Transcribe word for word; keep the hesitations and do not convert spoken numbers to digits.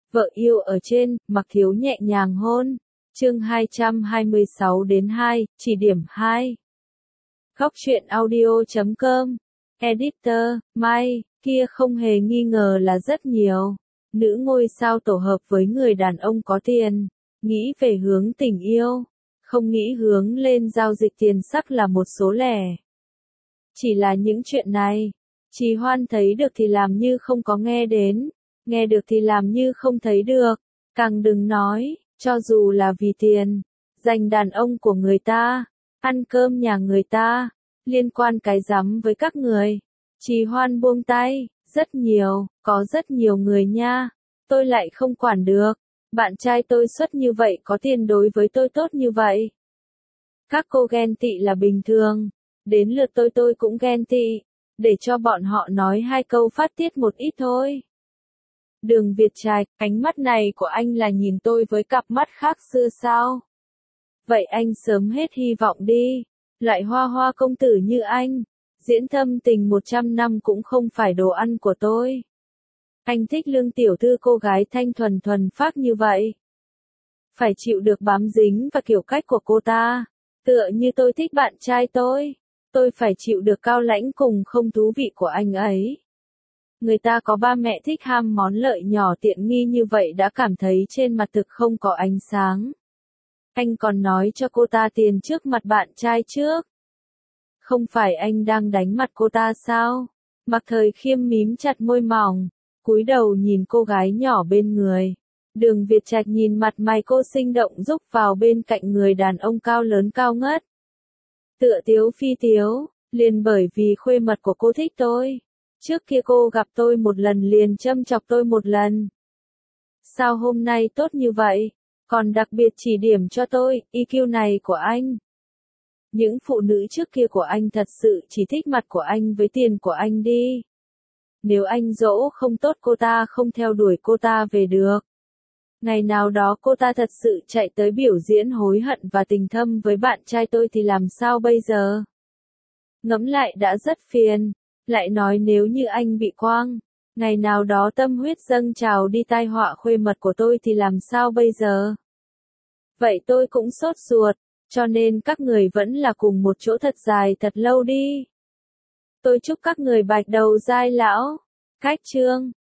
Vợ yêu ở trên, Mặc Thiếu nhẹ nhàng hôn. Chương hai trăm hai mươi sáu đến hai, chỉ điểm hai. Góc truyện audio chấm com. Editor, Mai, kia không hề nghi ngờ là rất nhiều. Nữ ngôi sao tổ hợp với người đàn ông có tiền, nghĩ về hướng tình yêu, không nghĩ hướng lên giao dịch tiền sắc là một số lẻ. Chỉ là những chuyện này, Trì Hoan thấy được thì làm như không có nghe đến, nghe được thì làm như không thấy được, càng đừng nói, cho dù là vì tiền, giành đàn ông của người ta, ăn cơm nhà người ta, liên quan cái rắm với các người. Trì Hoan buông tay, rất nhiều, có rất nhiều người nha, tôi lại không quản được, bạn trai tôi xuất như vậy có tiền đối với tôi tốt như vậy. Các cô ghen tị là bình thường, đến lượt tôi tôi cũng ghen tị, để cho bọn họ nói hai câu phát tiết một ít thôi. Đường Việt Trạch, ánh mắt này của anh là nhìn tôi với cặp mắt khác xưa sao? Vậy anh sớm hết hy vọng đi, loại hoa hoa công tử như anh, diễn thâm tình một trăm năm cũng không phải đồ ăn của tôi. Anh thích Lương tiểu thư cô gái thanh thuần thuần phác như vậy. Phải chịu được bám dính và kiểu cách của cô ta, tựa như tôi thích bạn trai tôi, tôi phải chịu được cao lãnh cùng không thú vị của anh ấy. Người ta có ba mẹ thích ham món lợi nhỏ tiện nghi như vậy đã cảm thấy trên mặt thực không có ánh sáng. Anh còn nói cho cô ta tiền trước mặt bạn trai trước. Không phải anh đang đánh mặt cô ta sao? Mặc Thời Khiêm mím chặt môi mỏng, cúi đầu nhìn cô gái nhỏ bên người. Đường Việt Trạch nhìn mặt mày cô sinh động rúc vào bên cạnh người đàn ông cao lớn cao ngất. Tựa tiếu phi tiếu, liền bởi vì khuê mật của cô thích tôi. Trước kia cô gặp tôi một lần liền châm chọc tôi một lần. Sao hôm nay tốt như vậy? Còn đặc biệt chỉ điểm cho tôi, i kiu này của anh. Những phụ nữ trước kia của anh thật sự chỉ thích mặt của anh với tiền của anh đi. Nếu anh dỗ không tốt cô ta không theo đuổi cô ta về được. Ngày nào đó cô ta thật sự chạy tới biểu diễn hối hận và tình thâm với bạn trai tôi thì làm sao bây giờ? Ngẫm lại đã rất phiền. Lại nói nếu như anh bị quang, ngày nào đó tâm huyết dâng trào đi tai họa khuê mật của tôi thì làm sao bây giờ? Vậy tôi cũng sốt ruột, cho nên các người vẫn là cùng một chỗ thật dài thật lâu đi. Tôi chúc các người bạch đầu giai lão. Cách chương